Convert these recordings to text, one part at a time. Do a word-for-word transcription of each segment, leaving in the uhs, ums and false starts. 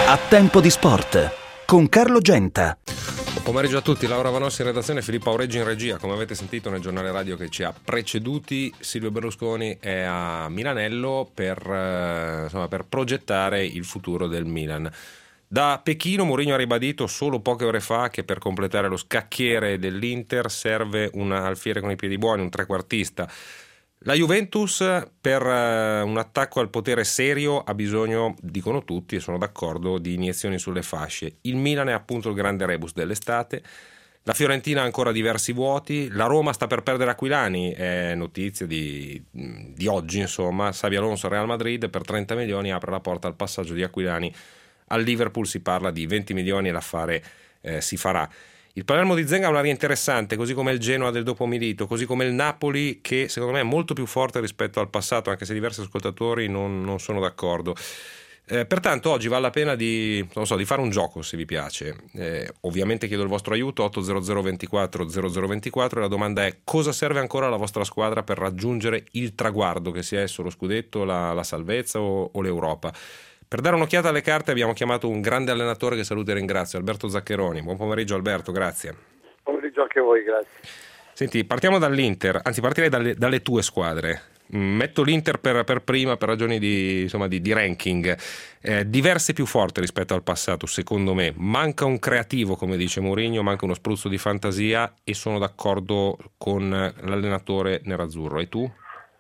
A tempo di sport con Carlo Genta. Buon pomeriggio a tutti, Laura Vanossi in redazione, Filippo Aureggi in regia. Come avete sentito nel giornale radio che ci ha preceduti, Silvio Berlusconi è a Milanello per, eh, insomma, per progettare il futuro del Milan. Da Pechino Mourinho ha ribadito solo poche ore fa che per completare lo scacchiere dell'Inter serve un alfiere con i piedi buoni, un trequartista. La Juventus per un attacco al potere serio ha bisogno, dicono tutti e sono d'accordo, di iniezioni sulle fasce. Il Milan è appunto il grande rebus dell'estate. La Fiorentina ha ancora diversi vuoti. La Roma sta per perdere Aquilani, è notizia di, di oggi insomma. Xabi Alonso Real Madrid per trenta milioni apre la porta al passaggio di Aquilani al Liverpool, si parla di venti milioni e l'affare eh, si farà. Il Palermo di Zenga ha un'aria interessante, così come il Genoa del dopo Milito, così come il Napoli, che secondo me è molto più forte rispetto al passato, anche se diversi ascoltatori non, non sono d'accordo. Eh, pertanto oggi vale la pena di, non so, di fare un gioco, se vi piace. Eh, ovviamente chiedo il vostro aiuto, otto zero zero ventiquattro zero zero ventiquattro, e la domanda è: cosa serve ancora alla vostra squadra per raggiungere il traguardo, che sia esso lo scudetto, la, la salvezza o, o l'Europa? Per dare un'occhiata alle carte abbiamo chiamato un grande allenatore che saluto e ringrazio, Alberto Zaccheroni. Buon pomeriggio Alberto, grazie. Buon pomeriggio anche a voi, grazie. Senti, partiamo dall'Inter, anzi partirei dalle, dalle tue squadre. Metto l'Inter per, per prima per ragioni di, insomma, di, di ranking, eh, diverse più forti rispetto al passato secondo me. Manca un creativo, come dice Mourinho, manca uno spruzzo di fantasia, e sono d'accordo con l'allenatore nerazzurro. E tu?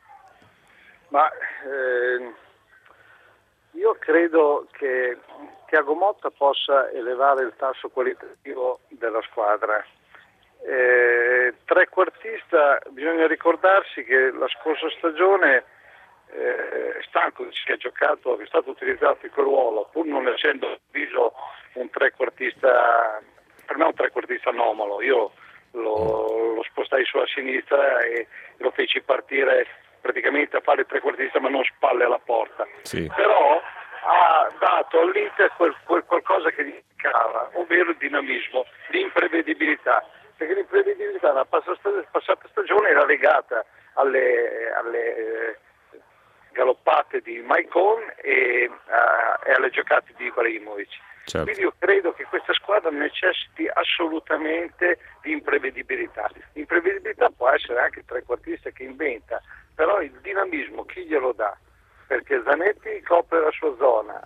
Ma eh... Io credo che Thiago Motta possa elevare il tasso qualitativo della squadra. Eh, trequartista, bisogna ricordarsi che la scorsa stagione eh, Stankovic, che ha giocato, che è stato utilizzato in quel ruolo, pur non essendo viso un trequartista, per me è un trequartista anomalo. Io lo, lo spostai sulla sinistra e lo feci partire praticamente a fare il trequartista, ma non spalle alla porta. Sì. Però ha dato all'Inter quel, quel qualcosa che gli mancava, ovvero il dinamismo, l'imprevedibilità, perché l'imprevedibilità nella passata stagione era legata alle, alle galoppate di Maicon e, uh, e alle giocate di Ibrahimovic. Certo. Quindi io credo che questa squadra necessiti assolutamente di imprevedibilità. L'imprevedibilità può essere anche il trequartista che inventa, però il dinamismo chi glielo dà? Perché Zanetti copre la sua zona,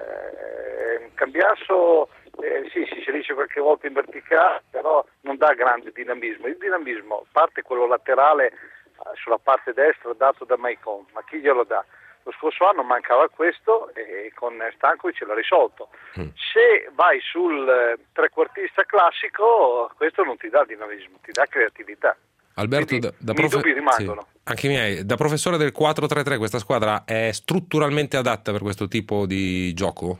eh, Cambiasso eh, sì, si inserisce qualche volta in verticale, però non dà grande dinamismo. Il dinamismo parte quello laterale eh, sulla parte destra dato da Maicon, ma chi glielo dà? Lo scorso anno mancava questo e con Stankovic l'ha risolto. Mm. Se vai sul eh, trequartista classico, questo non ti dà dinamismo, ti dà creatività. Alberto, Quindi, da, da i profe- dubbi rimangono. Sì, anche i miei. Da professore del quattro tre tre, questa squadra è strutturalmente adatta per questo tipo di gioco?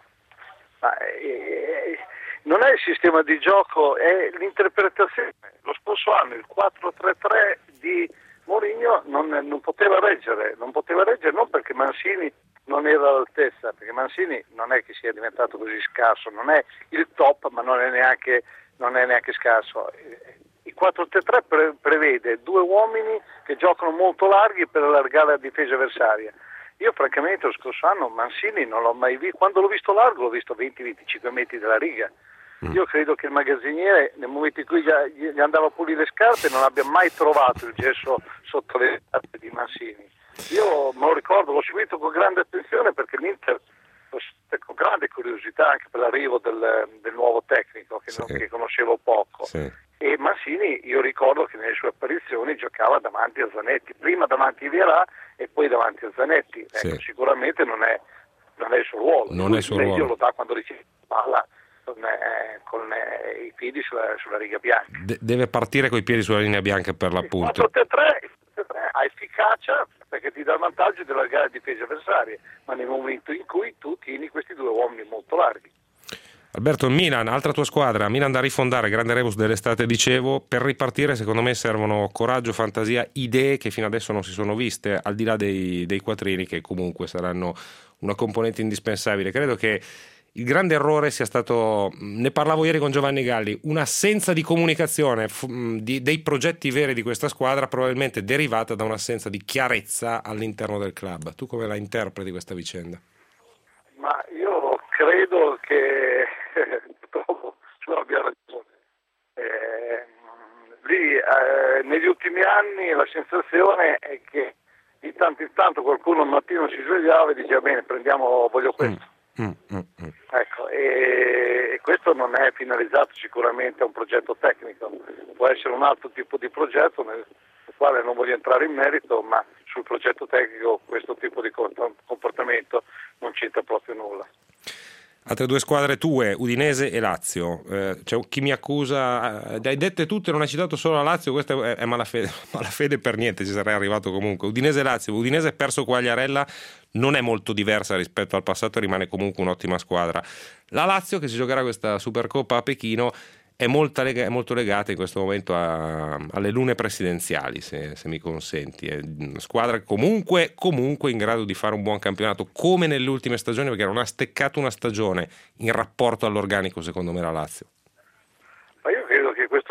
Ma, eh, non è il sistema di gioco, è l'interpretazione. Lo scorso anno il quattro tre tre di Mourinho non, non poteva reggere, non poteva reggere non perché Mancini non era all'altezza, perché Mancini non è che sia diventato così scarso, non è il top, ma non è neanche, non è neanche scarso. Il quattro tre tre pre- prevede due uomini che giocano molto larghi per allargare la difesa avversaria. Io francamente lo scorso anno Mancini non l'ho mai visto, quando l'ho visto largo l'ho visto venti venticinque metri dalla riga. Mm. Io credo che il magazziniere nel momento in cui gli, gli andava a pulire le scarpe non abbia mai trovato il gesso sotto le scarpe di Mancini. Io me lo ricordo, l'ho seguito con grande attenzione perché l'Inter con grande curiosità anche per l'arrivo del, del nuovo tecnico che, sì. non, che conoscevo poco. Sì. E Mancini, io ricordo che nelle sue apparizioni giocava davanti a Zanetti, prima davanti a Vierà e poi davanti a Zanetti. Ecco, sì. Sicuramente non è, non è il suo ruolo. Non Lui è il suo ruolo. Lo dà quando riceve la palla con, eh, con eh, i piedi sulla, sulla riga bianca. De- deve partire coi piedi sulla linea bianca per l'appunto. Il quattro tre tre ha efficacia perché ti dà il vantaggio della gara di difesa avversaria, ma nel momento in cui tu tieni questi due uomini molto larghi. Alberto, Milan, altra tua squadra, Milan da rifondare, grande rebus dell'estate dicevo, per ripartire secondo me servono coraggio, fantasia, idee che fino adesso non si sono viste, al di là dei, dei quattrini che comunque saranno una componente indispensabile. Credo che il grande errore sia stato, ne parlavo ieri con Giovanni Galli, un'assenza di comunicazione di, dei progetti veri di questa squadra, probabilmente derivata da un'assenza di chiarezza all'interno del club. Tu come la interpreti questa vicenda? Ma io credo che purtroppo tu abbia ragione. Eh, lì eh, negli ultimi anni la sensazione è che di tanto in tanto qualcuno al mattino si svegliava e diceva bene, prendiamo, voglio questo. Mm, mm, mm, mm. Ecco, e, e questo non è finalizzato sicuramente a un progetto tecnico, può essere un altro tipo di progetto nel, nel quale non voglio entrare in merito, ma sul progetto tecnico questo tipo di comportamento non c'entra proprio nulla. Altre due squadre tue, Udinese e Lazio. Eh, c'è chi mi accusa, eh, hai dette tutte, non hai citato solo la Lazio, questa è, è malafede, malafede per niente, ci sarei arrivato comunque. Udinese e Lazio, Udinese ha perso Quagliarella, non è molto diversa rispetto al passato, rimane comunque un'ottima squadra. La Lazio, che si giocherà questa Supercoppa a Pechino, è, molta lega, è molto legata in questo momento a, alle lune presidenziali, se, se mi consenti. È una squadra comunque, comunque in grado di fare un buon campionato, come nelle ultime stagioni, perché non ha steccato una stagione in rapporto all'organico, secondo me, la Lazio. Ma io credo che questo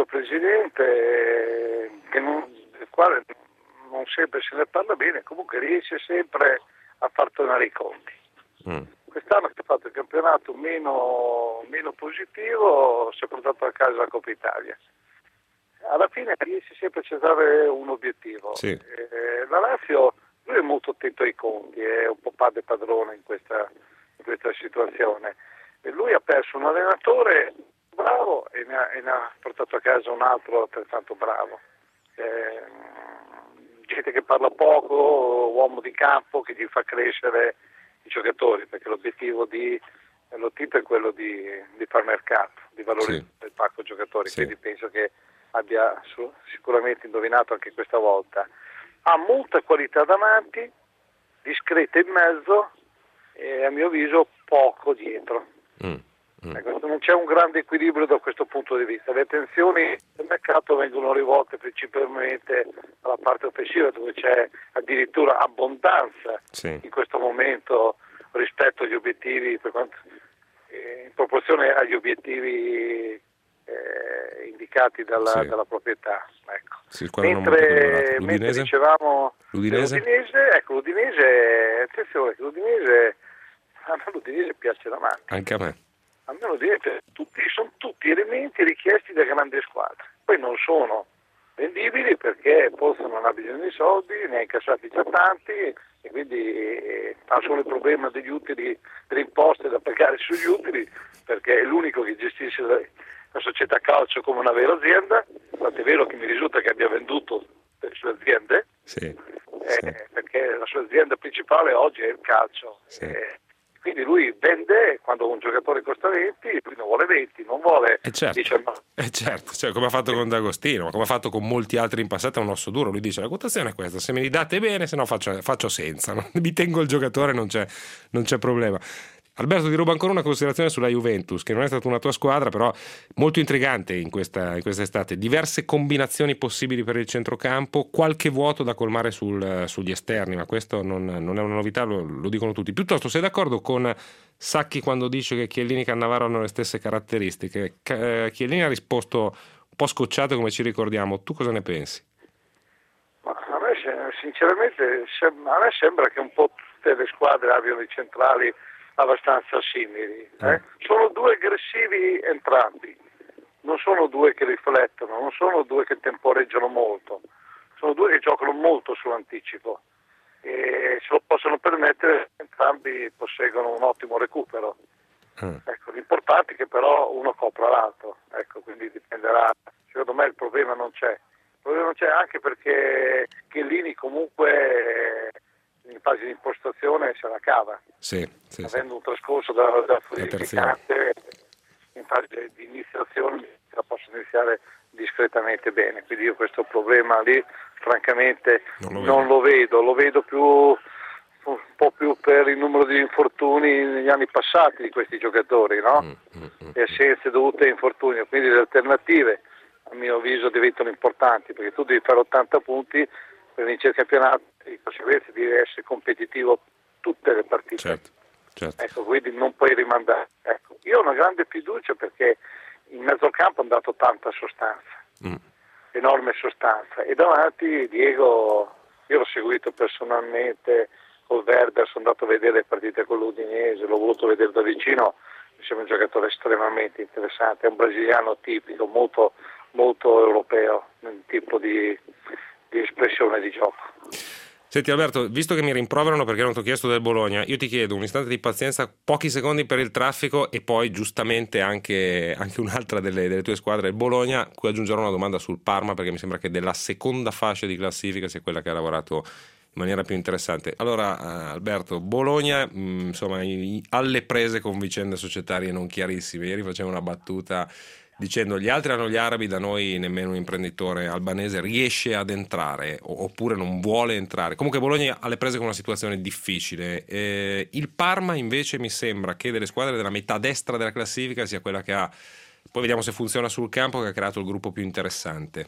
presidente, che non, del quale non sempre se ne parla bene, comunque riesce sempre a far tornare i conti. Mm. Quest'anno che ha fatto il campionato meno, meno positivo, si è portato a casa la Coppa Italia. Alla fine riesce sempre a centrare un obiettivo. Sì. Eh, la Lazio, lui è molto attento ai conti, è un po' padre padrone in questa, in questa situazione. E lui ha perso un allenatore bravo e ne ha, e ne ha portato a casa un altro altrettanto bravo. Eh, gente che parla poco, uomo di campo che gli fa crescere i giocatori, perché l'obiettivo di Lotito è quello di, di far mercato, di valorizzare sì. il pacco giocatori, sì. Quindi penso che abbia su, sicuramente indovinato anche questa volta. Ha molta qualità davanti, discreta in mezzo e a mio avviso poco dietro. Mm. Mm. Ecco, non c'è un grande equilibrio da questo punto di vista. Le attenzioni del mercato vengono rivolte principalmente alla parte offensiva, dove c'è addirittura abbondanza sì. in questo momento rispetto agli obiettivi, per quanto, eh, in proporzione agli obiettivi eh, indicati dalla, sì. dalla proprietà. Ecco. Sì, mentre, mentre dicevamo l'Udinese? l'Udinese, ecco l'Udinese, attenzione, l'Udinese, a me l'Udinese piace davanti. Anche a me. A me lo dite, tutti, sono tutti elementi richiesti da grandi squadre, poi non sono vendibili perché Pozzo non ha bisogno di soldi, ne ha incassati già tanti e quindi eh, ha solo il problema degli utili, delle imposte da pagare sugli utili, perché è l'unico che gestisce la, la società calcio come una vera azienda, tant'è vero che mi risulta che abbia venduto le sue aziende, sì, eh, sì. perché la sua azienda principale oggi è il calcio. Sì. Eh, Quindi lui vende quando un giocatore costa venti, lui non vuole venti, non vuole eh certo, diciannove. Eh certo, cioè, come ha fatto con D'Agostino, come ha fatto con molti altri in passato, è un osso duro. Lui dice: la quotazione è questa, se me li date bene, se no faccio, faccio senza, no? Mi tengo il giocatore, non c'è, non c'è problema. Alberto, ti rubo ancora una considerazione sulla Juventus, che non è stata una tua squadra, però molto intrigante in questa, in questa estate. Diverse combinazioni possibili per il centrocampo, qualche vuoto da colmare sul, sugli esterni, ma questo non, non è una novità, lo, lo dicono tutti. Piuttosto, sei d'accordo con Sacchi quando dice che Chiellini e Cannavaro hanno le stesse caratteristiche? Chiellini ha risposto un po' scocciato, come ci ricordiamo. Tu cosa ne pensi? Ma a me, sinceramente, a me sembra che un po' tutte le squadre abbiano i centrali abbastanza simili. Eh? Sono due aggressivi entrambi, non sono due che riflettono, non sono due che temporeggiano molto, sono due che giocano molto sull'anticipo e se lo possono permettere entrambi posseggono un ottimo recupero. Mm. Ecco, l'importante è che però uno copra l'altro, ecco, quindi dipenderà. Secondo me il problema non c'è, il problema non c'è anche perché Chiellini comunque in fase di impostazione se la cava, sì, sì, avendo sì. un trascorso da, da furificante, in fase di iniziazione la posso iniziare discretamente bene, quindi io questo problema lì francamente non lo, non lo vedo, lo vedo più un po' più per il numero di infortuni negli anni passati di questi giocatori, no? Mm, mm, mm. Le assenze dovute a infortunio, quindi le alternative a mio avviso diventano importanti, perché tu devi fare ottanta punti per vincere il campionato, di conseguenza devi essere competitivo tutte le partite. Certo, certo. Ecco, quindi non puoi rimandare. Ecco, io ho una grande fiducia perché in mezzo al campo hanno dato tanta sostanza, mm. enorme sostanza, e davanti Diego, io l'ho seguito personalmente col Werder, sono andato a vedere le partite con l'Udinese, l'ho voluto vedere da vicino, mi sembra un giocatore estremamente interessante, è un brasiliano tipico, molto, molto europeo nel tipo di, di espressione di gioco. Senti Alberto, visto che mi rimproverano perché non ti ho chiesto del Bologna, io ti chiedo un istante di pazienza, pochi secondi per il traffico e poi giustamente anche, anche un'altra delle, delle tue squadre, il Bologna, cui aggiungerò una domanda sul Parma perché mi sembra che della seconda fascia di classifica sia quella che ha lavorato in maniera più interessante. Allora Alberto, Bologna mh, insomma i, alle prese con vicende societarie non chiarissime. Ieri facevo una battuta dicendo gli altri hanno gli arabi, da noi nemmeno un imprenditore albanese riesce ad entrare oppure non vuole entrare. Comunque Bologna alle prese con una situazione difficile. Eh, il Parma invece mi sembra che delle squadre della metà destra della classifica sia quella che ha, poi vediamo se funziona sul campo, che ha creato il gruppo più interessante.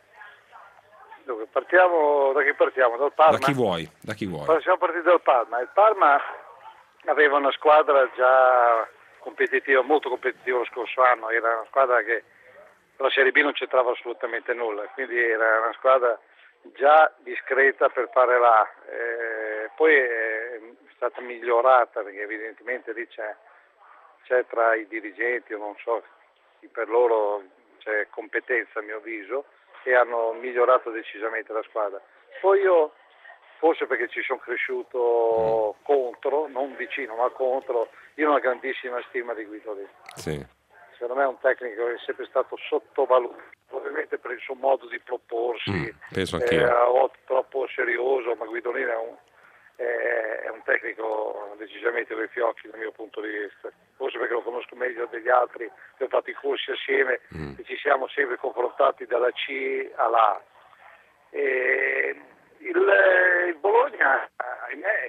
Dove partiamo, da chi partiamo? Dal Parma? Da chi vuoi, da chi vuoi. Siamo partiti dal Parma. Il Parma aveva una squadra già competitiva, molto competitiva lo scorso anno, era una squadra che la Serie B non c'entrava assolutamente nulla, quindi era una squadra già discreta per fare là. Eh, poi è stata migliorata perché evidentemente lì c'è, c'è tra i dirigenti, io non so, per loro c'è competenza a mio avviso, e hanno migliorato decisamente la squadra. Poi io, forse perché ci sono cresciuto contro, non vicino ma contro, io ho una grandissima stima di Guidolin. Sì. Secondo me è un tecnico che è sempre stato sottovalutato, probabilmente per il suo modo di proporsi, mm, penso anch'io. Eh, a volte troppo serioso, ma Guidolin è un, è, è un tecnico decisamente dei fiocchi dal mio punto di vista, forse perché lo conosco meglio degli altri, che ho fatto i corsi assieme mm. e ci siamo sempre confrontati dalla C all'A. E il, il Bologna, ahimè,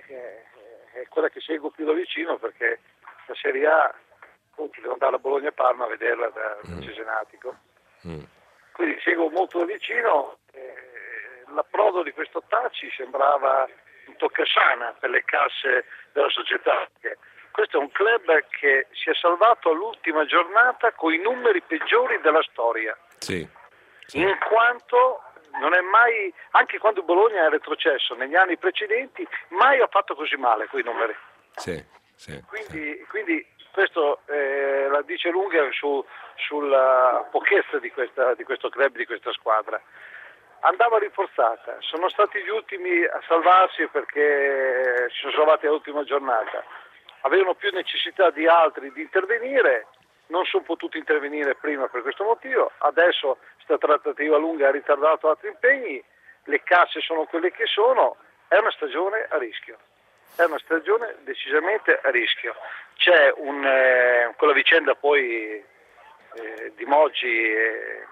è quella che seguo più da vicino perché la Serie A, appunto, devo andare a Bologna-Parma a vederla da mm. Cesenatico. Mm. Quindi seguo molto da vicino. Eh, l'approdo di questo Taci sembrava un toccasana per le casse della società. Questo è un club che si è salvato all'ultima giornata con i numeri peggiori della storia. Sì, sì. In quanto non è mai, anche quando il Bologna è retrocesso negli anni precedenti, mai ha fatto così male quei numeri. Sì, sì, quindi, sì. quindi questo eh, la dice lunga su, sulla pochezza di, questa, di questo club, di questa squadra. Andava rinforzata, sono stati gli ultimi a salvarsi perché si sono salvati all'ultima giornata, avevano più necessità di altri di intervenire, non sono potuti intervenire prima per questo motivo, adesso questa trattativa lunga ha ritardato altri impegni, le casse sono quelle che sono, è una stagione a rischio, è una stagione decisamente a rischio. C'è un, eh, quella vicenda poi eh, di Moggi eh,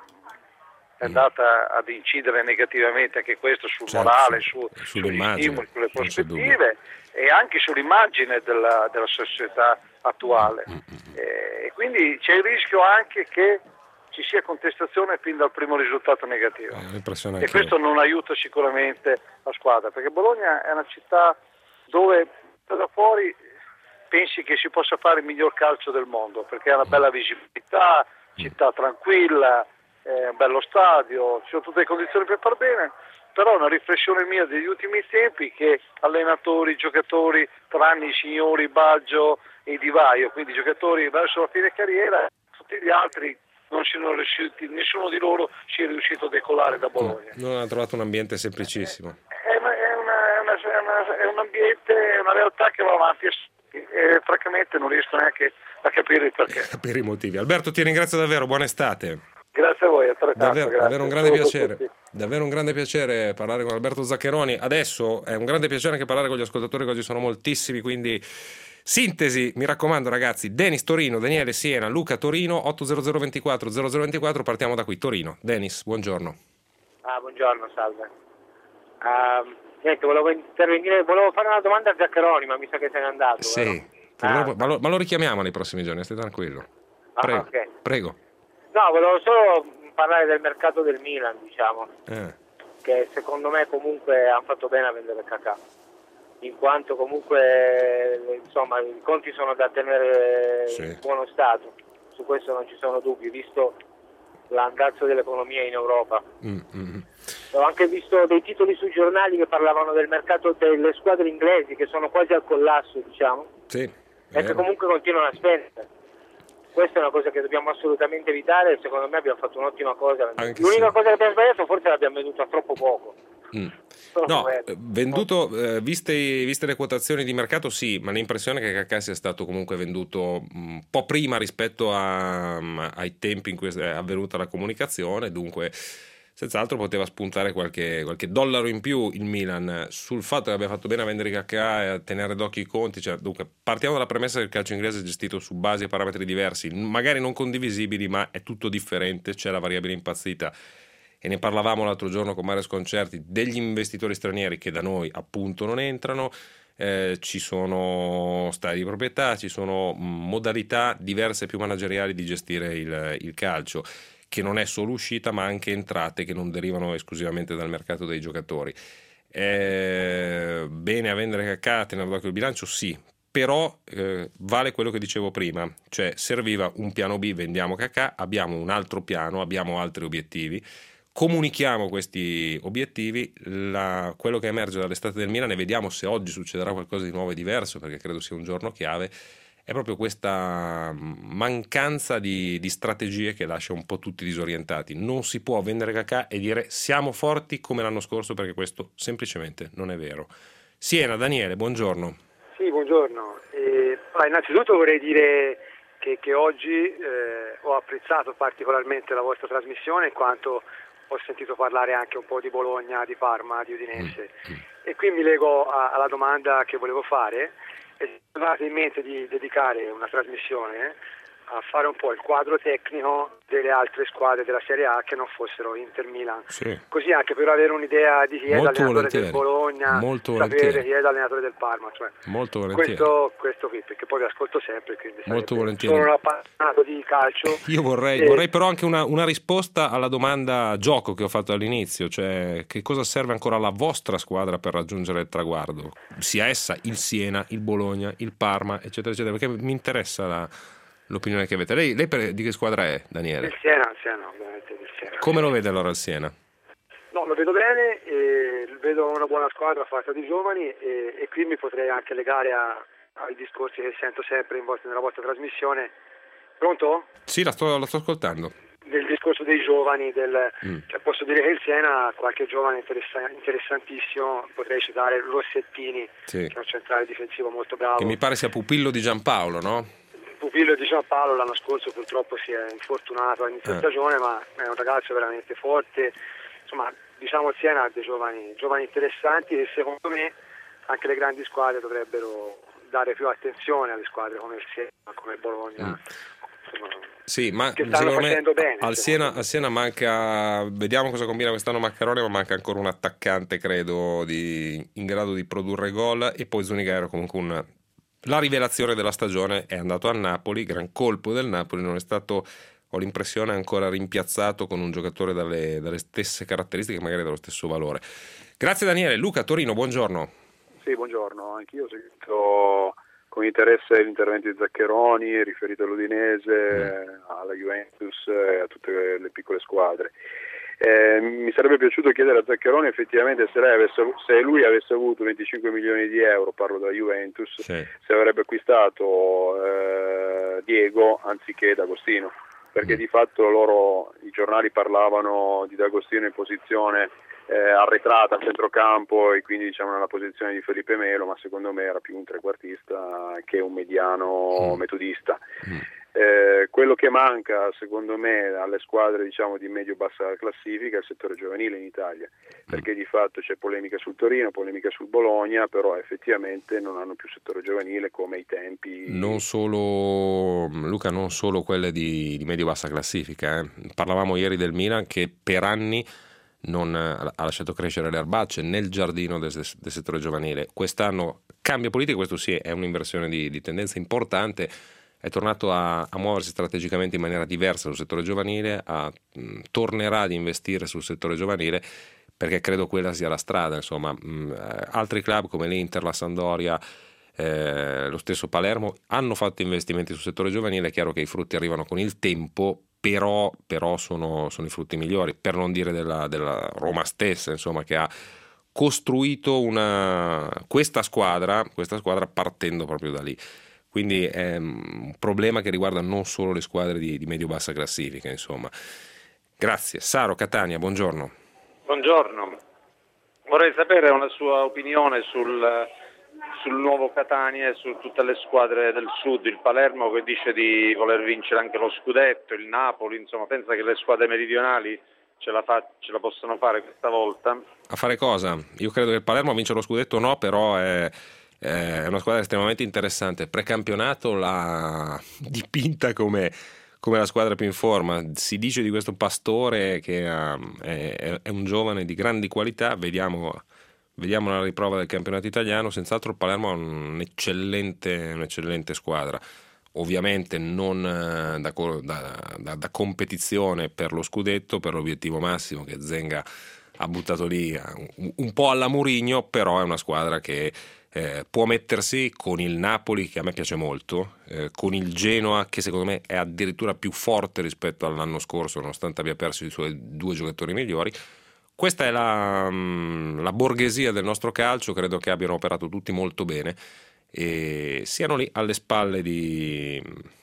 è andata ad incidere negativamente anche questo sul certo, morale, su, sugli stimoli, sulle prospettive e anche sull'immagine della, della società attuale. Mm-hmm. E quindi c'è il rischio anche che ci sia contestazione fin dal primo risultato negativo. Eh, e questo non aiuta sicuramente la squadra, perché Bologna è una città dove da fuori pensi che si possa fare il miglior calcio del mondo, perché ha una bella visibilità, città tranquilla, è un bello stadio, ci sono tutte le condizioni per far bene, però una riflessione mia degli ultimi tempi che allenatori, giocatori, tranne i signori Baggio e Di Vaio, quindi giocatori verso la fine carriera, tutti gli altri non sono riusciti, nessuno di loro si è riuscito a decollare da Bologna. Non ha trovato un ambiente semplicissimo. È, una, è, una, è, una, è, una, è un ambiente, è una realtà che va avanti e, e francamente non riesco neanche a capire il perché. Per i motivi. Alberto, ti ringrazio davvero, buona estate. Grazie a voi, davvero, davvero un grande piacere. Davvero un grande piacere parlare con Alberto Zaccheroni. Adesso è un grande piacere anche parlare con gli ascoltatori, che oggi sono moltissimi, quindi sintesi, mi raccomando ragazzi. Denis Torino, Daniele Siena, Luca Torino, otto zero zero ventiquattro zero zero ventiquattro, partiamo da qui. Torino. Denis, buongiorno. Ah, buongiorno, salve. Uh, niente, volevo intervenire, volevo fare una domanda a Zaccheroni, ma mi sa che se n'è andato. Sì, ah. ma, lo, ma lo richiamiamo nei prossimi giorni, stai tranquillo. Prego, ah, okay. prego. No, volevo solo parlare del mercato del Milan, diciamo, eh. che secondo me comunque hanno fatto bene a vendere Kakà, in quanto comunque insomma i conti sono da tenere sì. in buono stato, su questo non ci sono dubbi, visto l'andazzo dell'economia in Europa. Mm-hmm. Ho anche visto dei titoli sui giornali che parlavano del mercato delle squadre inglesi che sono quasi al collasso, diciamo, sì, e che comunque continuano a spendere. Questa è una cosa che dobbiamo assolutamente evitare e secondo me abbiamo fatto un'ottima cosa. Anche L'unica sì. cosa che abbiamo sbagliato forse l'abbiamo venduta troppo poco. Mm. No, venduto, eh, viste, viste le quotazioni di mercato sì, ma l'impressione è che Kakà sia stato comunque venduto un po' prima rispetto a, ai tempi in cui è avvenuta la comunicazione, dunque senz'altro poteva spuntare qualche, qualche dollaro in più il Milan sul fatto che abbia fatto bene a vendere Kakà e a tenere d'occhio i conti. Cioè, dunque, partiamo dalla premessa che il calcio inglese è gestito su basi e parametri diversi, magari non condivisibili, ma è tutto differente, c'è la variabile impazzita. E ne parlavamo l'altro giorno con Mario Sconcerti, degli investitori stranieri che da noi appunto non entrano, eh, ci sono stati di proprietà, ci sono modalità diverse più manageriali di gestire il, il calcio, che non è solo uscita ma anche entrate che non derivano esclusivamente dal mercato dei giocatori. È bene a vendere Kakà, tenere d'occhio il bilancio? Sì, però eh, vale quello che dicevo prima, cioè serviva un piano B, vendiamo Kakà, abbiamo un altro piano, abbiamo altri obiettivi, comunichiamo questi obiettivi, la, quello che emerge dall'estate del Milan, e vediamo se oggi succederà qualcosa di nuovo e diverso, perché credo sia un giorno chiave, è proprio questa mancanza di, di strategie che lascia un po' tutti disorientati. Non si può vendere Kakà e dire siamo forti come l'anno scorso, perché questo semplicemente non è vero. Siena, Daniele, buongiorno. Sì, buongiorno. Eh, innanzitutto vorrei dire che, che oggi eh, ho apprezzato particolarmente la vostra trasmissione, in quanto ho sentito parlare anche un po' di Bologna, di Parma, di Udinese, mm. e qui mi lego a, alla domanda che volevo fare. E avete in mente di dedicare una trasmissione a fare un po' il quadro tecnico delle altre squadre della Serie A che non fossero Inter Milan, sì. Così anche per avere un'idea di chi è molto l'allenatore del Bologna, molto sapere chi è l'allenatore del Parma, cioè molto volentieri. Questo, questo qui, perché poi vi ascolto sempre, quindi molto volentieri. Sono un appassionato di calcio. Io vorrei, e... vorrei però anche una, una risposta alla domanda gioco che ho fatto all'inizio, cioè che cosa serve ancora alla vostra squadra per raggiungere il traguardo, sia essa il Siena, il Bologna, il Parma, eccetera eccetera, perché mi interessa la l'opinione che avete. Lei, lei per, di che squadra è, Daniele? Il Siena, il Siena, ovviamente il Siena. Come lo vede allora il Siena? No, lo vedo bene, e vedo una buona squadra fatta di giovani, e, e qui mi potrei anche legare a, ai discorsi che sento sempre in vostra, nella vostra trasmissione. Pronto? Sì, la sto, la sto ascoltando. Del discorso dei giovani, del, mm. cioè posso dire che il Siena ha qualche giovane interessa, interessantissimo, potrei citare Rossettini, sì. che è un centrale difensivo molto bravo. Che mi pare sia pupillo di Giampaolo, no? Pupillo di Giampaolo, l'anno scorso purtroppo si è infortunato all'inizio eh. stagione, ma è un ragazzo veramente forte. Insomma, diciamo il Siena ha dei giovani, giovani interessanti, e secondo me anche le grandi squadre dovrebbero dare più attenzione alle squadre come il Siena, come il Bologna. Mm. Insomma, sì, ma che stanno facendo me, bene. Al Siena, al Siena manca, vediamo cosa combina quest'anno Maccarone, ma manca ancora un attaccante, credo, di, in grado di produrre gol, e poi Zuniga era comunque un... La rivelazione della stagione, è andato a Napoli, gran colpo del Napoli, non è stato, ho l'impressione, ancora rimpiazzato con un giocatore dalle, dalle stesse caratteristiche, magari dallo stesso valore. Grazie Daniele. Luca, Torino, buongiorno. Sì, buongiorno, anch'io ho seguito con interesse l'intervento di Zaccheroni riferito all'Udinese, mm. alla Juventus e a tutte le piccole squadre. Eh, mi sarebbe piaciuto chiedere a Zaccheroni effettivamente se, lei avesse, se lui avesse avuto venticinque milioni di euro, parlo della Juventus, sì. se avrebbe acquistato eh, Diego anziché D'Agostino, perché mm. di fatto loro, i giornali parlavano di D'Agostino in posizione eh, arretrata a centrocampo, e quindi diciamo nella posizione di Felipe Melo, ma secondo me era più un trequartista che un mediano mm. metodista. Mm. Eh, quello che manca secondo me alle squadre diciamo di medio-bassa classifica è il settore giovanile in Italia, perché di fatto c'è polemica sul Torino, polemica sul Bologna, però effettivamente non hanno più settore giovanile come ai tempi. Non solo, Luca, non solo quelle di, di medio-bassa classifica, eh. Parlavamo ieri del Milan che per anni non ha lasciato crescere le erbacce nel giardino del, del settore giovanile. Quest'anno cambia politica, questo sì è un'inversione di, di tendenza importante. È tornato a, a muoversi strategicamente in maniera diversa sul settore giovanile, a, mh, tornerà ad investire sul settore giovanile, perché credo quella sia la strada. Insomma, mh, altri club come l'Inter, la Sampdoria, eh, lo stesso Palermo hanno fatto investimenti sul settore giovanile. È chiaro che i frutti arrivano con il tempo, però, però sono, sono i frutti migliori, per non dire della, della Roma stessa, insomma, che ha costruito una, questa squadra, questa squadra partendo proprio da lì. Quindi è un problema che riguarda non solo le squadre di, di medio-bassa classifica, insomma. Grazie. Saro, Catania, buongiorno. Buongiorno. Vorrei sapere una sua opinione sul, sul nuovo Catania e su tutte le squadre del sud, il Palermo che dice di voler vincere anche lo scudetto, il Napoli, insomma, pensa che le squadre meridionali ce la, fa, ce la possono fare questa volta? A fare cosa? Io credo che il Palermo vince lo scudetto no, però è... è una squadra estremamente interessante. Precampionato l'ha dipinta come, come la squadra più in forma. Si dice di questo Pastore che um, è, è un giovane di grandi qualità. Vediamo, vediamo la riprova del campionato italiano. Senz'altro il Palermo ha un'eccellente, un'eccellente squadra, ovviamente non da, da, da, da competizione per lo scudetto, per l'obiettivo massimo che Zenga ha buttato lì un, un po' alla Mourinho, però è una squadra che Eh, può mettersi con il Napoli, che a me piace molto, eh, con il Genoa, che secondo me è addirittura più forte rispetto all'anno scorso, nonostante abbia perso i suoi due giocatori migliori. Questa è la, la borghesia del nostro calcio, credo che abbiano operato tutti molto bene e siano lì alle spalle di,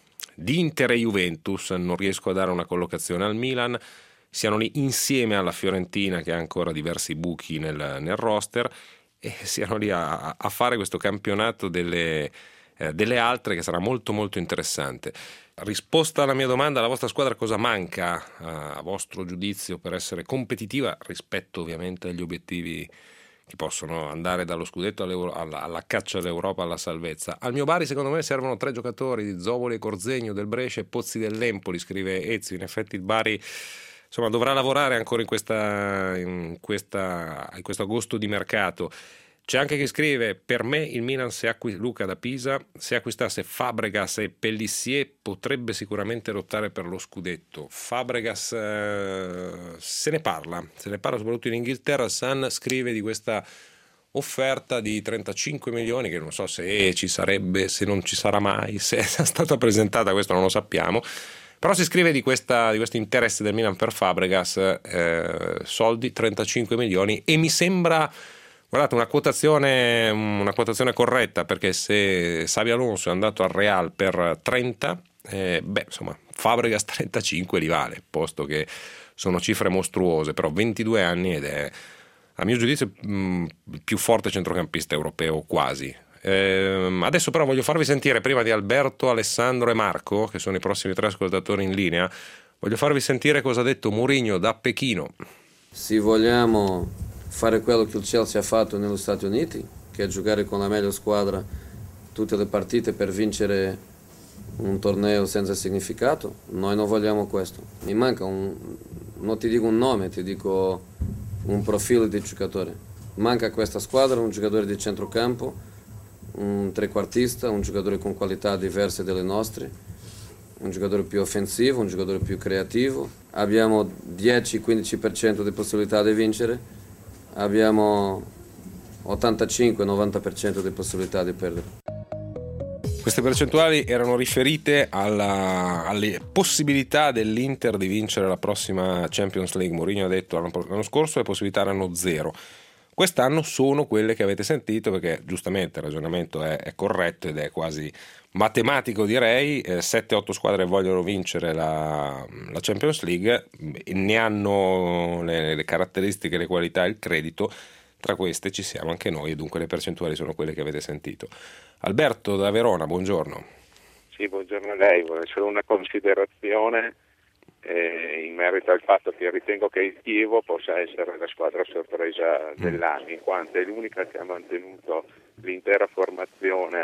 di Inter e Juventus. Non riesco a dare una collocazione al Milan, siano lì insieme alla Fiorentina, che ha ancora diversi buchi nel, nel roster, e siano lì a, a fare questo campionato delle, eh, delle altre, che sarà molto molto interessante. Risposta alla mia domanda: la vostra squadra cosa manca a, a vostro giudizio per essere competitiva rispetto ovviamente agli obiettivi che possono andare dallo scudetto alla, alla caccia all'Europa, alla salvezza? Al mio Bari secondo me servono tre giocatori, di Zovoli e Corzegno del Brescia e Pozzi dell'Empoli, scrive Ezio. In effetti il Bari, insomma, dovrà lavorare ancora in questa, in questa in questo agosto di mercato. C'è anche chi scrive: per me il Milan, se acqui- Luca da Pisa, se acquistasse Fabregas e Pellissier potrebbe sicuramente lottare per lo scudetto. Fabregas eh, se ne parla, se ne parla soprattutto in Inghilterra. Sun scrive di questa offerta di trentacinque milioni che non so se ci sarebbe, se non ci sarà mai, se è stata presentata, questo non lo sappiamo. Però si scrive di, questa, di questo interesse del Milan per Fabregas, eh, soldi trentacinque milioni, e mi sembra, guardate, una quotazione, una quotazione corretta, perché se Xabi Alonso è andato al Real per trenta, eh, beh, insomma, Fabregas trentacinque li vale, posto che sono cifre mostruose, però ventidue anni ed è, a mio giudizio, mh, il più forte centrocampista europeo quasi. Eh, adesso però voglio farvi sentire, prima di Alberto, Alessandro e Marco, che sono i prossimi tre ascoltatori in linea, voglio farvi sentire cosa ha detto Mourinho da Pechino. Se vogliamo fare quello che il Chelsea ha fatto negli Stati Uniti, che è giocare con la meglio squadra tutte le partite per vincere un torneo senza significato, noi non vogliamo questo. Mi manca un, non ti dico un nome, ti dico un profilo di giocatore. Manca a questa squadra un giocatore di centrocampo, un trequartista, un giocatore con qualità diverse dalle nostre, un giocatore più offensivo, un giocatore più creativo. Abbiamo dieci quindici per cento di possibilità di vincere, abbiamo ottantacinque novanta per cento di possibilità di perdere. Queste percentuali erano riferite alla, alle possibilità dell'Inter di vincere la prossima Champions League. Mourinho ha detto l'anno, l'anno scorso le possibilità erano zero. Quest'anno sono quelle che avete sentito, perché giustamente il ragionamento è, è corretto ed è quasi matematico, direi. eh, sette otto squadre vogliono vincere la, la Champions League, ne hanno le, le caratteristiche, le qualità, il credito. Tra queste ci siamo anche noi e dunque le percentuali sono quelle che avete sentito. Alberto da Verona, buongiorno. Sì, buongiorno a lei. Vorrei solo una considerazione eh, in merito al fatto che ritengo che il Chievo possa essere la squadra sorpresa dell'anno, in quanto è l'unica che ha mantenuto l'intera formazione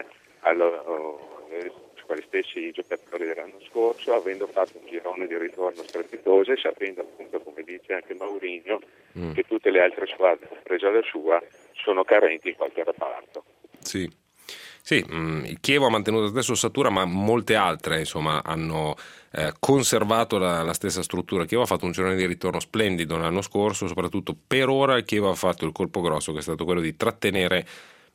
allo, con gli stessi giocatori dell'anno scorso, avendo fatto un girone di ritorno strepitoso e sapendo, appunto, come dice anche Mourinho, mm. che tutte le altre squadre, compresa la sua, sono carenti in qualche reparto. Sì. Sì, il Chievo ha mantenuto la stessa ossatura, ma molte altre, insomma, hanno eh, conservato la, la stessa struttura. Il Chievo ha fatto un girone di ritorno splendido l'anno scorso, soprattutto per ora il Chievo ha fatto il colpo grosso, che è stato quello di trattenere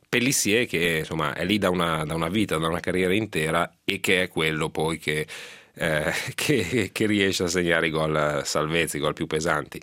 Pellissier, che insomma è lì da una, da una vita, da una carriera intera, e che è quello poi che eh, che, che riesce a segnare i gol salvezzi, i gol più pesanti.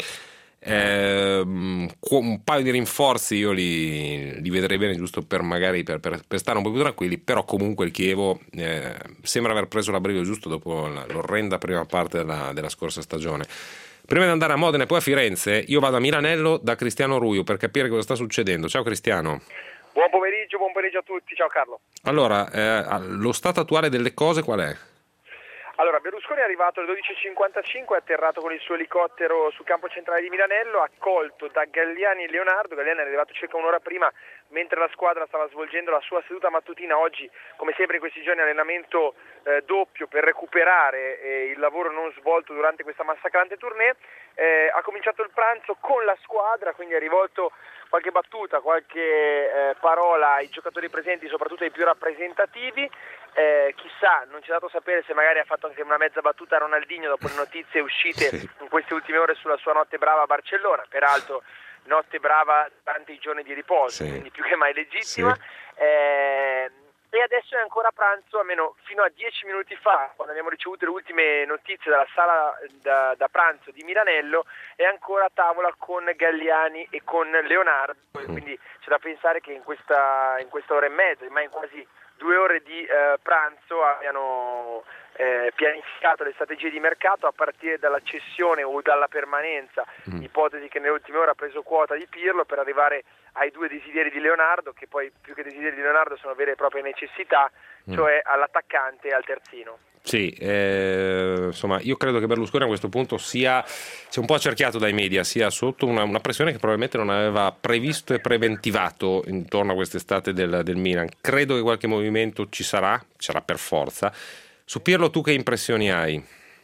Eh, un paio di rinforzi io li, li vedrei bene, giusto per magari per, per, per stare un po' più tranquilli, però comunque il Chievo eh, sembra aver preso l'abbrigo giusto dopo l'orrenda prima parte della, della scorsa stagione. Prima di andare a Modena e poi a Firenze, io vado a Milanello da Cristiano Ruiu per capire cosa sta succedendo. Ciao Cristiano. Buon pomeriggio, buon pomeriggio a tutti, ciao Carlo. Allora, eh, lo stato attuale delle cose qual è? Allora, Berlusconi è arrivato alle dodici e cinquantacinque, è atterrato con il suo elicottero sul campo centrale di Milanello, accolto da Galliani e Leonardo. Galliani è arrivato circa un'ora prima, mentre la squadra stava svolgendo la sua seduta mattutina. Oggi, come sempre in questi giorni, allenamento eh, doppio per recuperare eh, il lavoro non svolto durante questa massacrante tournée. Eh, ha cominciato il pranzo con la squadra, quindi ha rivolto qualche battuta, qualche eh, parola ai giocatori presenti, soprattutto ai più rappresentativi. Eh, chissà, non ci è dato sapere se magari ha fatto anche una mezza battuta a Ronaldinho dopo le notizie uscite sì. in queste ultime ore sulla sua notte brava a Barcellona, peraltro notte brava durante i giorni di riposo, sì. quindi più che mai legittima. Sì. Eh, e adesso è ancora pranzo, almeno fino a dieci minuti fa, quando abbiamo ricevuto le ultime notizie dalla sala da, da pranzo di Milanello, è ancora a tavola con Galliani e con Leonardo, quindi c'è da pensare che in questa, in questa ora e mezza, ma in quasi due ore di eh, pranzo abbiano eh, pianificato le strategie di mercato a partire dalla cessione o dalla permanenza, mm. ipotesi che nelle ultime ore ha preso quota di Pirlo, per arrivare ai due desideri di Leonardo, che poi più che desideri di Leonardo sono vere e proprie necessità, mm. cioè all'attaccante e al terzino. Sì, eh, insomma, io credo che Berlusconi a questo punto sia, sia un po' accerchiato dai media, sia sotto una, una pressione che probabilmente non aveva previsto e preventivato intorno a quest'estate del, del Milan. Credo che qualche movimento ci sarà, ci sarà per forza. Su Pirlo tu che impressioni hai?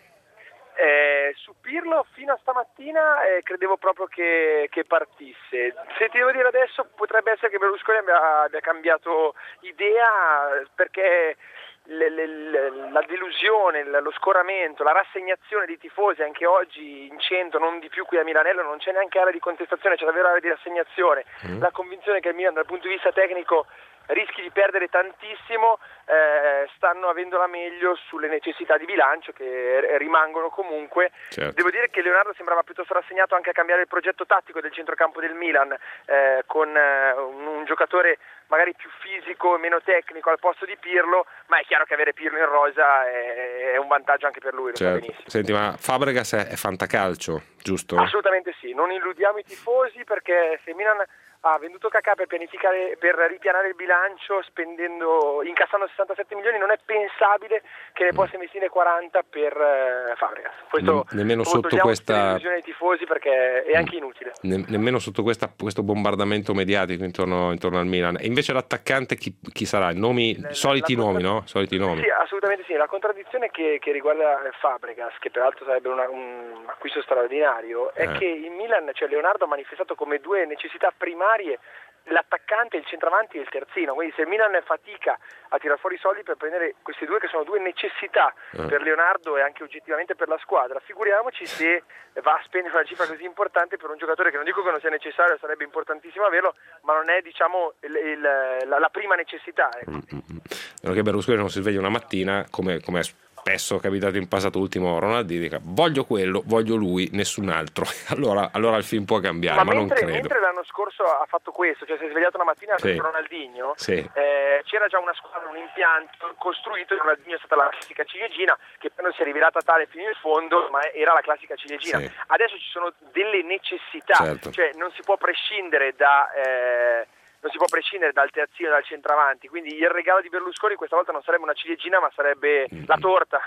Eh, su Pirlo fino a stamattina eh, credevo proprio che, che partisse. Se ti devo dire adesso, potrebbe essere che Berlusconi abbia, abbia cambiato idea, perché Le, le, la delusione, lo scoramento, la rassegnazione dei tifosi anche oggi in cento, non di più qui a Milanello, non c'è neanche area di contestazione, c'è davvero area di rassegnazione, mm. la convinzione che il Milan dal punto di vista tecnico rischi di perdere tantissimo, eh, stanno avendo la meglio sulle necessità di bilancio che rimangono comunque. Certo. Devo dire che Leonardo sembrava piuttosto rassegnato anche a cambiare il progetto tattico del centrocampo del Milan, eh, con eh, un, un giocatore magari più fisico e meno tecnico al posto di Pirlo, ma è chiaro che avere Pirlo in rosa è, è un vantaggio anche per lui, lo certo. sa benissimo. Senti, ma Fabregas è, è fantacalcio, giusto? Assolutamente sì, non illudiamo i tifosi, perché se Milan ha venduto Kakà per pianificare, per ripianare il bilancio spendendo, incassando sessantasette milioni, non è pensabile che ne possa investire quaranta per uh, Fabregas. Questo ne, nemmeno sotto questa illusione ai tifosi, perché è anche inutile. Ne, nemmeno sotto questa, questo bombardamento mediatico intorno, intorno al Milan. E invece l'attaccante chi, chi sarà? Nomi, le, soliti nomi, no? Soliti nomi. Sì, assolutamente sì. La contraddizione che, che riguarda Fabregas, che peraltro sarebbe una, un acquisto straordinario, è eh. che il Milan, cioè Leonardo, ha manifestato come due necessità primarie l'attaccante, il centravanti e il terzino. Quindi se il Milan fatica a tirare fuori i soldi per prendere questi due, che sono due necessità eh. per Leonardo e anche oggettivamente per la squadra, figuriamoci se va a spendere una cifra così importante per un giocatore che non dico che non sia necessario, sarebbe importantissimo averlo, ma non è, diciamo, il, il, la, la prima necessità, ecco. mm-hmm. Che Berlusconi non si sveglia una mattina come, come spesso è capitato in passato, ultimo Ronaldinho, dica voglio quello, voglio lui, nessun altro. allora, allora il film può cambiare, ma, ma mentre, non credo. Mentre l'anno scorso ha fatto questo, cioè si è svegliato una mattina sì. con Ronaldinho, sì. eh, c'era già una squadra, un impianto costruito, Ronaldinho è stata la classica ciliegina, che poi non si è rivelata tale fino in fondo, ma era la classica ciliegina. Sì. Adesso ci sono delle necessità, certo. cioè non si può prescindere da... Eh, non si può prescindere dal terzino e dal centravanti, quindi il regalo di Berlusconi questa volta non sarebbe una ciliegina, ma sarebbe mm. la torta.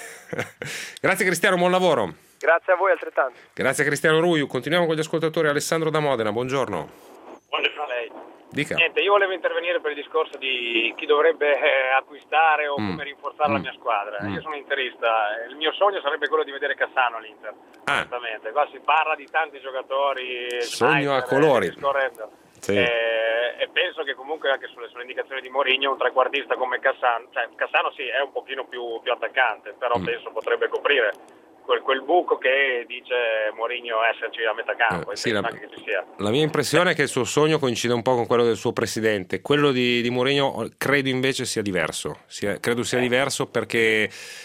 Grazie Cristiano, buon lavoro. Grazie a voi altrettanto. Grazie a Cristiano Ruiu. Continuiamo con gli ascoltatori. Alessandro da Modena, buongiorno. Buongiorno a lei. Dica. Niente, io volevo intervenire per il discorso di chi dovrebbe eh, acquistare o mm. come rinforzare mm. la mia squadra. Mm. Io sono interista, il mio sogno sarebbe quello di vedere Cassano all'Inter. Ah. Qua si parla di tanti giocatori. Sogno Schneider, a colori. Sì. Eh, e penso che comunque anche sulle, sulle indicazioni di Mourinho un trequartista come Cassano, cioè Cassano sì è un pochino più, più attaccante, però mm. penso potrebbe coprire quel, quel buco che dice Mourinho esserci a metà campo. Eh, sì, la, anche che ci sia. La mia impressione è che il suo sogno coincide un po' con quello del suo presidente, quello di, di Mourinho credo invece sia diverso, sia, credo sia eh. diverso perché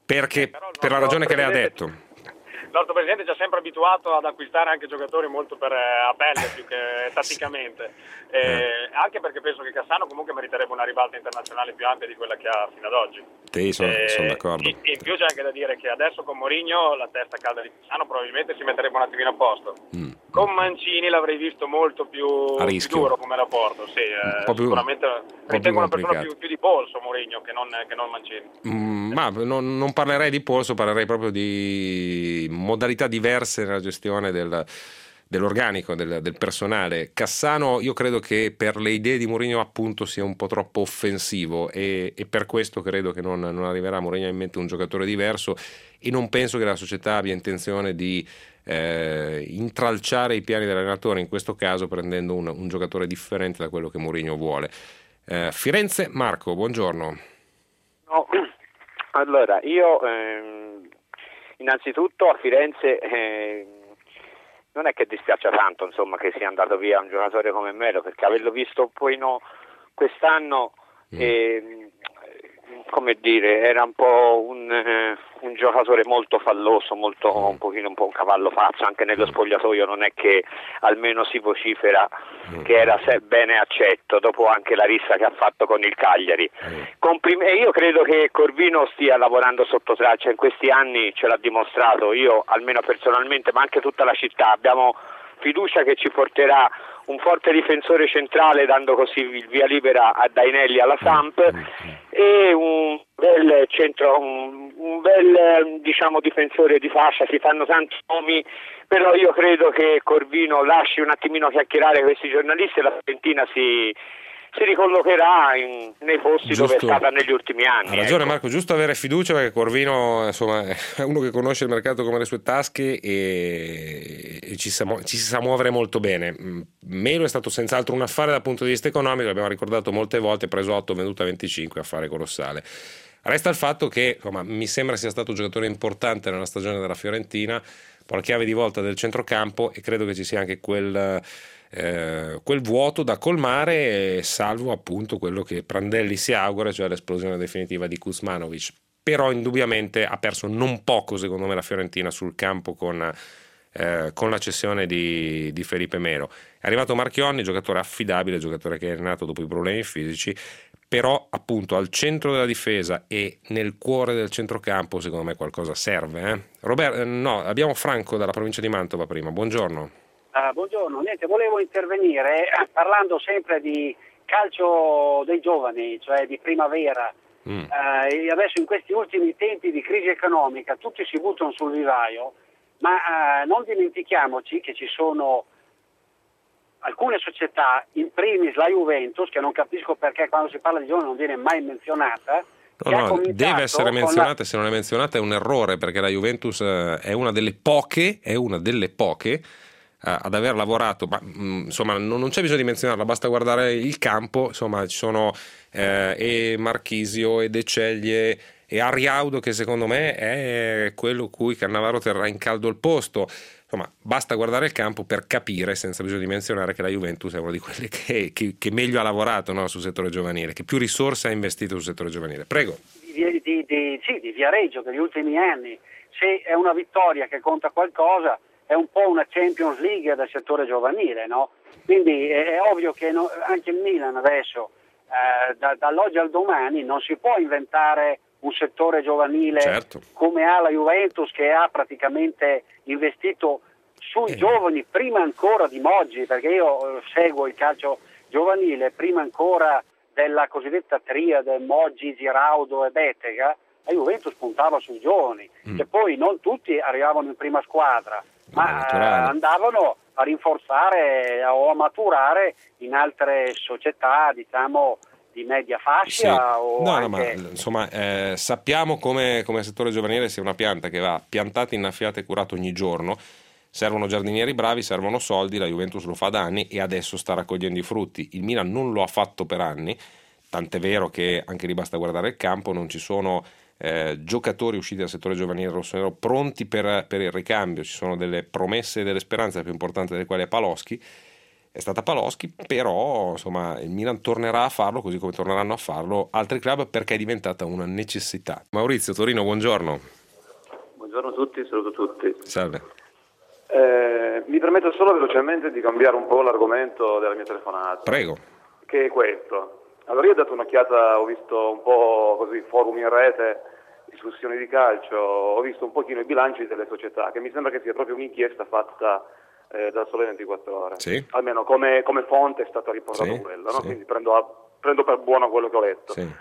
perché eh, per la ragione che lei ha detto. Il nostro presidente ci ha sempre abituato ad acquistare anche giocatori molto per eh, a pelle più che tatticamente, eh, eh. anche perché penso che Cassano comunque meriterebbe una ribalta internazionale più ampia di quella che ha fino ad oggi. Sì, sono, eh, sono d'accordo. In, in più c'è anche da dire che adesso con Mourinho la testa calda di Cassano probabilmente si metterebbe un attimino a posto. Mm. Con Mancini l'avrei visto molto più, più duro come rapporto, sì, eh, più, sicuramente ritengo una persona più, più di polso Mourinho che non, che non Mancini. Mm, ma non, non parlerei di polso, parlerei proprio di modalità diverse nella gestione del, dell'organico, del, del personale. Cassano io credo che per le idee di Mourinho appunto sia un po' troppo offensivo e, e per questo credo che non, non arriverà a Mourinho in mente un giocatore diverso e non penso che la società abbia intenzione di eh, intralciare i piani dell'allenatore, in questo caso prendendo un, un giocatore differente da quello che Mourinho vuole. eh, Firenze, Marco, buongiorno. No, allora io ehm, innanzitutto a Firenze eh, non è che dispiaccia tanto insomma che sia andato via un giocatore come Melo, perché averlo visto poi no, quest'anno mm. eh, come dire, era un po' un, eh, un giocatore molto falloso, molto un pochino un po' un cavallo faccia, anche nello spogliatoio non è che almeno si vocifera che era bene accetto, dopo anche la rissa che ha fatto con il Cagliari. Complim- e io credo che Corvino stia lavorando sotto traccia, in questi anni ce l'ha dimostrato, io almeno personalmente, ma anche tutta la città, abbiamo fiducia che ci porterà un forte difensore centrale, dando così il via libera a Dainelli alla Samp, e un bel centro, un, un bel diciamo difensore di fascia. Si fanno tanti nomi, però io credo che Corvino lasci un attimino chiacchierare questi giornalisti e la Fiorentina si si ricollocherà in, nei posti giusto, dove è stata negli ultimi anni. Ha ragione, ecco. Marco, giusto avere fiducia, perché Corvino insomma è uno che conosce il mercato come le sue tasche e, e ci, sa, ci si sa muovere molto bene. Melo è stato senz'altro un affare dal punto di vista economico, l'abbiamo ricordato molte volte, preso otto, venduto a venticinque, affare colossale. Resta il fatto che insomma, mi sembra sia stato un giocatore importante nella stagione della Fiorentina, poi la chiave di volta del centrocampo, e credo che ci sia anche quel Eh, quel vuoto da colmare, salvo appunto quello che Prandelli si augura, cioè l'esplosione definitiva di Kuzmanovic. Però indubbiamente ha perso non poco secondo me la Fiorentina sul campo con, eh, con la cessione di, di Felipe Melo. È arrivato Marchionni, giocatore affidabile, giocatore che è nato dopo i problemi fisici, però appunto al centro della difesa e nel cuore del centrocampo secondo me qualcosa serve. eh? Robert, no, abbiamo Franco dalla provincia di Mantova prima, buongiorno. Uh, buongiorno, niente, volevo intervenire eh, parlando sempre di calcio dei giovani, cioè di primavera. Mm. Uh, e adesso in questi ultimi tempi di crisi economica tutti si buttano sul vivaio, ma uh, non dimentichiamoci che ci sono alcune società, in primis la Juventus, che non capisco perché quando si parla di giovani non viene mai menzionata. No, no, deve essere menzionata, la... se non è menzionata è un errore, perché la Juventus è una delle poche, è una delle poche ad aver lavorato, ma insomma non, non c'è bisogno di menzionarla, basta guardare il campo, insomma ci sono eh, e Marchisio e De Ceglie e Ariaudo, che secondo me è quello cui Cannavaro terrà in caldo il posto. Insomma basta guardare il campo per capire, senza bisogno di menzionare, che la Juventus è una di quelle che, che, che meglio ha lavorato, no, sul settore giovanile, che più risorse ha investito sul settore giovanile. Prego. Di, di, di, sì, di Viareggio degli ultimi anni, se è una vittoria che conta qualcosa, è un po' una Champions League del settore giovanile, no? Quindi è, è ovvio che no, anche il Milan adesso, eh, da, dall'oggi al domani, non si può inventare un settore giovanile, certo, come ha la Juventus, che ha praticamente investito sui eh. giovani prima ancora di Moggi, perché io seguo il calcio giovanile, prima ancora della cosiddetta triade Moggi, Giraudo e Bettega. La Juventus puntava sui giovani, mm. che poi non tutti arrivavano in prima squadra, ma eh, andavano a rinforzare o a maturare in altre società, diciamo, di media fascia. Sì. O no, anche... no, ma insomma eh, sappiamo come, come il settore giovanile sia una pianta che va piantata, innaffiata e curata ogni giorno. Servono giardinieri bravi, servono soldi, la Juventus lo fa da anni e adesso sta raccogliendo i frutti. Il Milan non lo ha fatto per anni, tant'è vero che anche lì basta guardare il campo, non ci sono Eh, giocatori usciti dal settore giovanile rossonero pronti per, per il ricambio, ci sono delle promesse e delle speranze, la più importante delle quali è Paloschi. è stata Paloschi, però insomma il Milan tornerà a farlo, così come torneranno a farlo altri club, perché è diventata una necessità. Maurizio, Torino, buongiorno. Buongiorno a tutti, saluto tutti. Salve. Eh, mi permetto solo velocemente di cambiare un po' l'argomento della mia telefonata. Prego. Che è questo. Allora io ho dato un'occhiata, ho visto un po' così forum in rete, discussioni di calcio, ho visto un pochino i bilanci delle società, che mi sembra che sia proprio un'inchiesta fatta eh, da Sole ventiquattro Ore. Sì. Almeno come, come fonte è stato riportato sì, quello, no? Sì. Quindi prendo, a, prendo per buono quello che ho letto. Sì.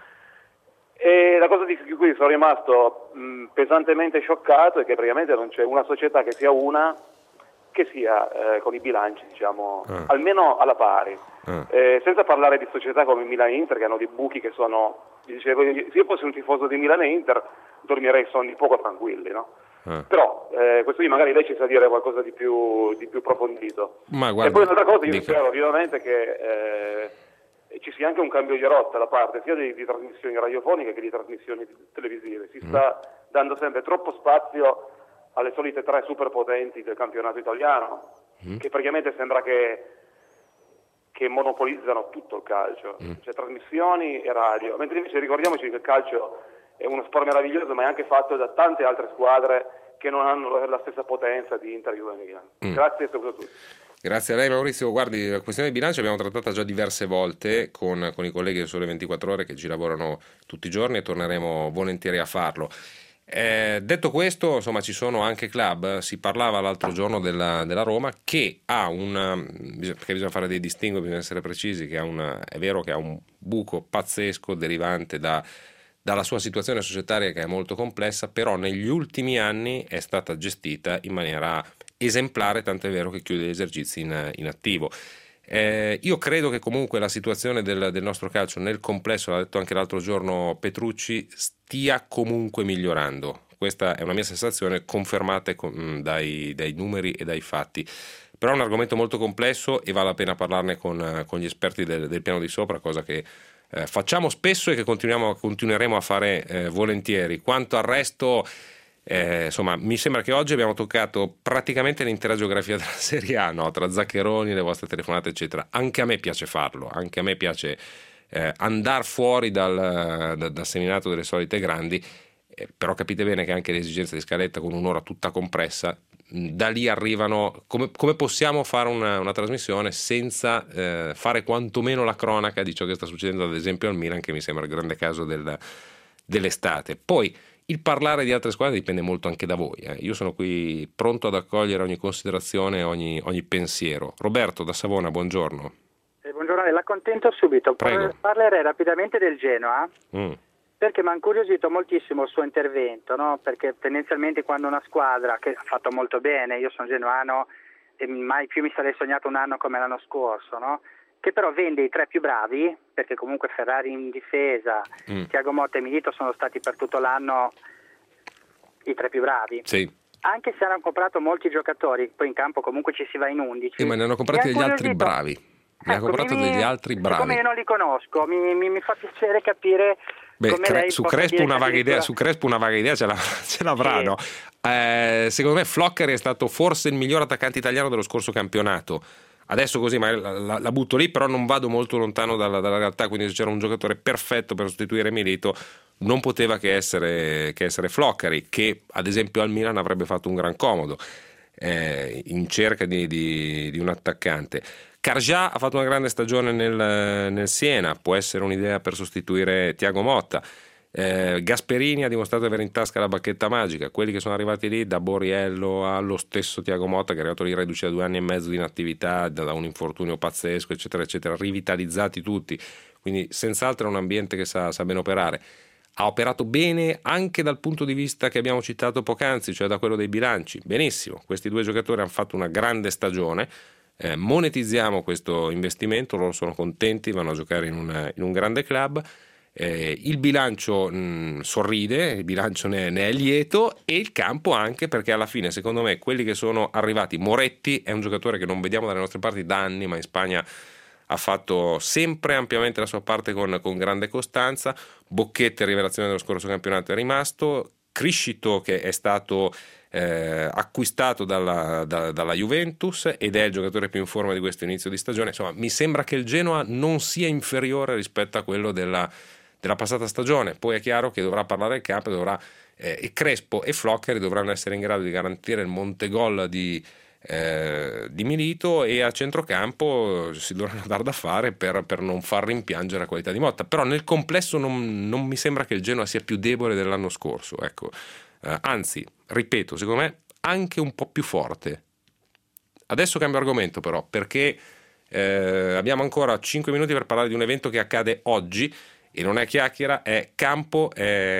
E la cosa di cui sono rimasto mh, pesantemente scioccato è che praticamente non c'è una società che sia una che sia eh, con i bilanci, diciamo, ah. almeno alla pari. Ah. Eh, senza parlare di società come Milan e Inter, che hanno dei buchi che sono, dicevo, se io fossi un tifoso di Milan e Inter dormirei sonni poco tranquilli, no? Ah. Però eh, questo qui magari lei ci sa dire qualcosa di più, di più approfondito. Ma guarda, e poi un'altra cosa, io dica. spero vivamente che eh, ci sia anche un cambio di rotta da parte sia di, di trasmissioni radiofoniche che di trasmissioni televisive. Si mm. sta dando sempre troppo spazio alle solite tre superpotenti del campionato italiano, mm. che praticamente sembra che, che monopolizzano tutto il calcio, mm. cioè trasmissioni e radio, mentre invece ricordiamoci che il calcio è uno sport meraviglioso, ma è anche fatto da tante altre squadre che non hanno la stessa potenza di Inter, Juve e Milan. Mm. Grazie e saluto a tutti. Grazie a lei Maurizio. Guardi, la questione di bilancio l'abbiamo trattata già diverse volte con, con i colleghi del Sole ventiquattro Ore che ci lavorano tutti i giorni e torneremo volentieri a farlo. Eh, detto questo, insomma, ci sono anche club, si parlava l'altro giorno della, della Roma, che ha un, perché bisogna fare dei distinguo, bisogna essere precisi, che ha una, è vero che ha un buco pazzesco derivante da, dalla sua situazione societaria che è molto complessa, però negli ultimi anni è stata gestita in maniera esemplare, tant'è vero che chiude gli esercizi in, in attivo. Eh, io credo che comunque la situazione del, del nostro calcio nel complesso, l'ha detto anche l'altro giorno Petrucci, stia comunque migliorando. Questa è una mia sensazione confermata con, dai, dai numeri e dai fatti. Però è un argomento molto complesso e vale la pena parlarne con, con gli esperti del, del piano di sopra, cosa che eh, facciamo spesso e che continuiamo, continueremo a fare eh, volentieri. Quanto al resto, Eh, insomma, mi sembra che oggi abbiamo toccato praticamente l'intera geografia della Serie A, no? Tra zaccheroni, le vostre telefonate eccetera. Anche a me piace farlo, anche a me piace eh, andare fuori dal, da, dal seminato delle solite grandi, eh, però capite bene che anche le esigenze di scaletta con un'ora tutta compressa, da lì arrivano, come, come possiamo fare una, una trasmissione senza eh, fare quantomeno la cronaca di ciò che sta succedendo ad esempio al Milan, che mi sembra il grande caso del, dell'estate. Poi il parlare di altre squadre dipende molto anche da voi. Eh. Io sono qui pronto ad accogliere ogni considerazione, ogni, ogni pensiero. Roberto da Savona, buongiorno. Eh, buongiorno, la accontento subito. Prego. Parlerei rapidamente del Genoa, mm. perché mi ha incuriosito moltissimo il suo intervento, no? Perché tendenzialmente quando una squadra, che ha fatto molto bene, io sono genuano e mai più mi sarei sognato un anno come l'anno scorso, no? Che però vende i tre più bravi, perché comunque Ferrari in difesa, mm. Thiago Motta e Milito sono stati per tutto l'anno i tre più bravi. Sì. Anche se hanno comprato molti giocatori, poi in campo comunque ci si va in undici. Sì, ma ne hanno comprati degli altri bravi. Ne ecco, hanno comprato mi, degli altri bravi. Siccome io non li conosco, mi, mi, mi fa piacere capire. Beh, come cre- lei su, possa Crespo dire una vaga addirittura... idea, su Crespo una vaga idea ce, la, ce l'avranno. Sì. Eh, secondo me Floccari è stato forse il miglior attaccante italiano dello scorso campionato. Adesso così magari la, la, la butto lì, però non vado molto lontano dalla, dalla realtà, quindi se c'era un giocatore perfetto per sostituire Milito non poteva che essere, che essere Floccari, che ad esempio al Milan avrebbe fatto un gran comodo eh, in cerca di, di, di un attaccante. Cargià ha fatto una grande stagione nel, nel Siena, può essere un'idea per sostituire Thiago Motta. Eh, Gasperini ha dimostrato di avere in tasca la bacchetta magica. Quelli che sono arrivati lì, da Borriello allo stesso Thiago Motta, che è arrivato lì reduce da due anni e mezzo di inattività, da un infortunio pazzesco eccetera eccetera, rivitalizzati tutti, quindi senz'altro è un ambiente che sa, sa ben operare. Ha operato bene anche dal punto di vista che abbiamo citato poc'anzi, cioè da quello dei bilanci. Benissimo, questi due giocatori hanno fatto una grande stagione, eh, monetizziamo questo investimento, loro sono contenti, vanno a giocare in, una, in un grande club. Eh, il bilancio mh, sorride, il bilancio ne, ne è lieto, e il campo anche, perché alla fine secondo me quelli che sono arrivati, Moretti è un giocatore che non vediamo dalle nostre parti da anni, ma in Spagna ha fatto sempre ampiamente la sua parte con, con grande costanza. Bocchetti, rivelazione dello scorso campionato, è rimasto. Criscito, che è stato eh, acquistato dalla, da, dalla Juventus ed è il giocatore più in forma di questo inizio di stagione. Insomma, mi sembra che il Genoa non sia inferiore rispetto a quello della, della passata stagione. Poi è chiaro che dovrà parlare il capo, dovrà, eh, e Crespo e Floccari dovranno essere in grado di garantire il montegol di Eh, di Milito, e a centrocampo si dovranno dar da fare per, per non far rimpiangere la qualità di Motta. Però nel complesso non, non mi sembra che il Genoa sia più debole dell'anno scorso, ecco. eh, anzi, ripeto, secondo me anche un po' più forte. Adesso cambio argomento però, perché eh, abbiamo ancora cinque minuti per parlare di un evento che accade oggi. E non è chiacchiera, è campo,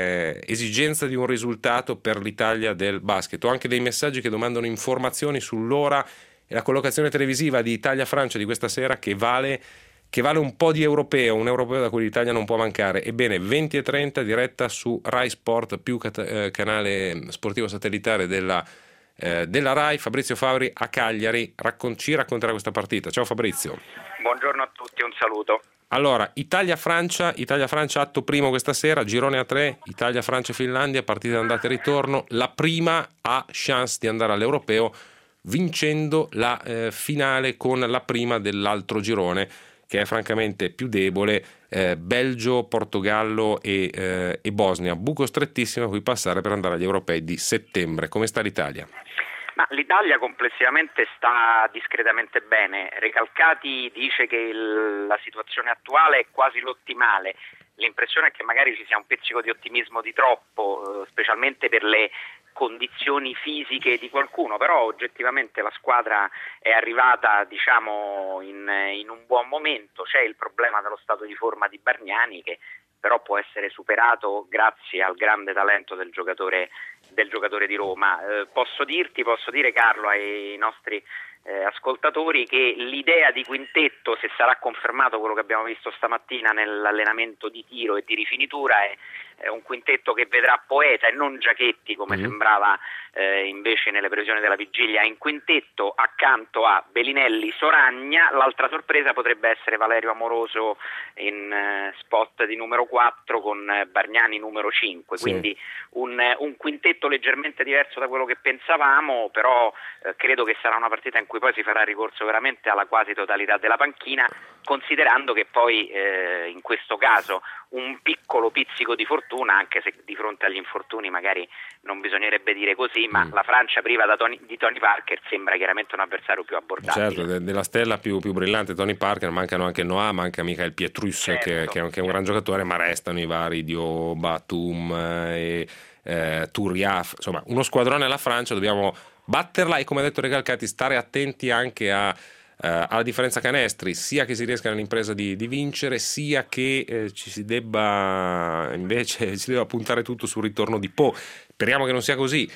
è esigenza di un risultato per l'Italia del basket. Ho anche dei messaggi che domandano informazioni sull'ora e la collocazione televisiva di Italia-Francia di questa sera, che vale, che vale un po' di europeo, un europeo da cui l'Italia non può mancare. Ebbene, venti e trenta diretta su Rai Sport, più cat- eh, canale sportivo satellitare della, eh, della Rai. Fabrizio Fabri a Cagliari raccon- ci racconterà questa partita. Ciao Fabrizio. Buongiorno a tutti, un saluto. Allora, Italia-Francia, Italia-Francia atto primo questa sera, girone a tre, Italia-Francia-Finlandia, partita d'andata e ritorno. La prima ha chance di andare all'europeo vincendo la eh, finale con la prima dell'altro girone, che è francamente più debole, eh, Belgio, Portogallo e, eh, e Bosnia. Buco strettissimo a cui passare per andare agli europei di settembre. Come sta l'Italia? Ma l'Italia complessivamente sta discretamente bene. Recalcati dice che il, la situazione attuale è quasi l'ottimale. L'impressione è che magari ci sia un pizzico di ottimismo di troppo, eh, specialmente per le condizioni fisiche di qualcuno, però oggettivamente la squadra è arrivata, diciamo, in, in un buon momento. C'è il problema dello stato di forma di Bargnani, che però può essere superato grazie al grande talento del giocatore del giocatore di Roma. Eh, posso dirti, posso dire Carlo ai nostri eh, ascoltatori che l'idea di quintetto, se sarà confermato quello che abbiamo visto stamattina nell'allenamento di tiro e di rifinitura, è, è un quintetto che vedrà Poeta e non Giachetti come mm. sembrava eh, invece nelle previsioni della vigilia. In quintetto accanto a Bellinelli, Soragna. L'altra sorpresa potrebbe essere Valerio Amoroso in eh, spot di numero quattro con eh, Bargnani numero cinque, sì. Quindi un, un quintetto leggermente diverso da quello che pensavamo, però eh, credo che sarà una partita in cui poi si farà ricorso veramente alla quasi totalità della panchina, considerando che poi eh, in questo caso un piccolo pizzico di fortuna, anche se di fronte agli infortuni magari non bisognerebbe dire così, ma mm. la Francia priva da Tony, di Tony Parker sembra chiaramente un avversario più abbordabile. Certo, de- della stella più, più brillante Tony Parker, mancano anche Noah, manca Michael Pietrus, certo, che, che, è un, che è un gran giocatore, ma restano i vari Dio, Batum e eh, Turiaf, insomma uno squadrone alla Francia, dobbiamo batterla e, come ha detto Recalcati, stare attenti anche a Uh, alla differenza canestri, sia che si riesca nell'impresa di, di vincere, sia che eh, ci si debba invece si debba puntare tutto sul ritorno di Po. Speriamo che non sia così.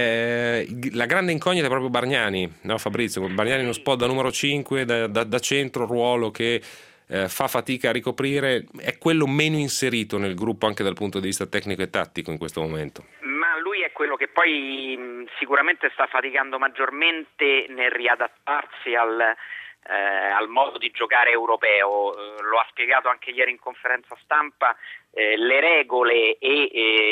Eh, la grande incognita è proprio Bargnani, no Fabrizio? Bargnani in uno spot da numero cinque, da, da, da centro, ruolo che eh, fa fatica a ricoprire, è quello meno inserito nel gruppo anche dal punto di vista tecnico e tattico in questo momento. Ma lui è quello che poi mh, sicuramente sta faticando maggiormente nel riadattarsi al, eh, al modo di giocare europeo. Eh, lo ha spiegato anche ieri in conferenza stampa, eh, le regole e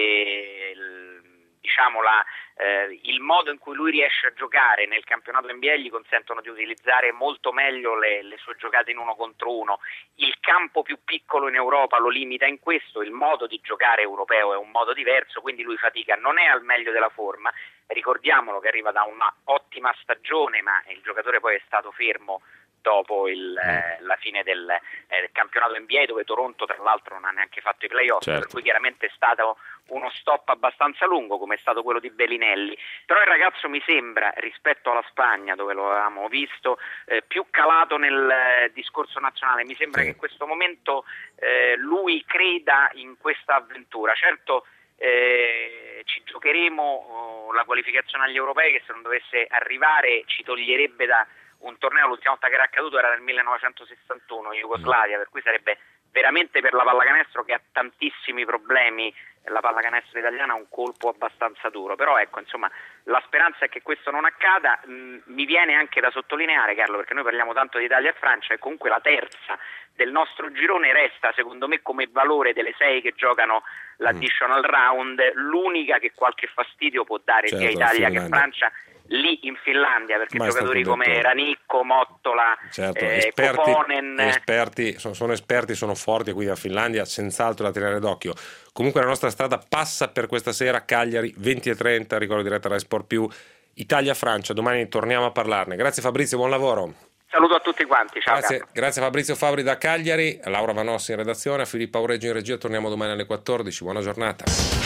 eh, il, diciamo la, eh, il modo in cui lui riesce a giocare nel campionato N B A gli consentono di utilizzare molto meglio le, le sue giocate in uno contro uno. Il campo più piccolo in Europa lo limita in questo, il modo di giocare europeo è un modo diverso, quindi lui fatica, non è al meglio della forma. Ricordiamolo che arriva da una ottima stagione, ma il giocatore poi è stato fermo dopo il, eh, la fine del eh, campionato N B A, dove Toronto tra l'altro non ha neanche fatto i playoff, certo. Per cui chiaramente è stato uno stop abbastanza lungo, come è stato quello di Bellinelli. Però il ragazzo mi sembra, rispetto alla Spagna dove lo avevamo visto, eh, più calato nel eh, discorso nazionale. Mi sembra sì. che in questo momento eh, lui creda in questa avventura. Certo, eh, ci giocheremo oh, la qualificazione agli europei, che se non dovesse arrivare ci toglierebbe da un torneo. L'ultima volta che era accaduto era nel millenovecentosessantuno in Jugoslavia, per cui sarebbe veramente per la pallacanestro, che ha tantissimi problemi, la pallacanestro italiana ha un colpo abbastanza duro, però ecco, insomma, la speranza è che questo non accada. Mm, mi viene anche da sottolineare, Carlo, perché noi parliamo tanto di Italia e Francia, e comunque la terza del nostro girone resta, secondo me, come valore delle sei che giocano l'additional round, l'unica che qualche fastidio può dare, certo, sia Italia che Francia, lì in Finlandia, perché ma giocatori come Ranicco, Mottola, certo, eh, esperti, Koponen, esperti, sono, sono esperti, sono forti, quindi la Finlandia senz'altro da tenere d'occhio. Comunque la nostra strada passa per questa sera, Cagliari venti e trenta, ricordo diretta Rai Sport più, Italia-Francia, domani torniamo a parlarne. Grazie Fabrizio, buon lavoro. Saluto a tutti quanti, ciao. Grazie, grazie Fabrizio Fabri da Cagliari, Laura Vanossi in redazione, Filippo Aureggio in regia, torniamo domani alle quattordici, buona giornata.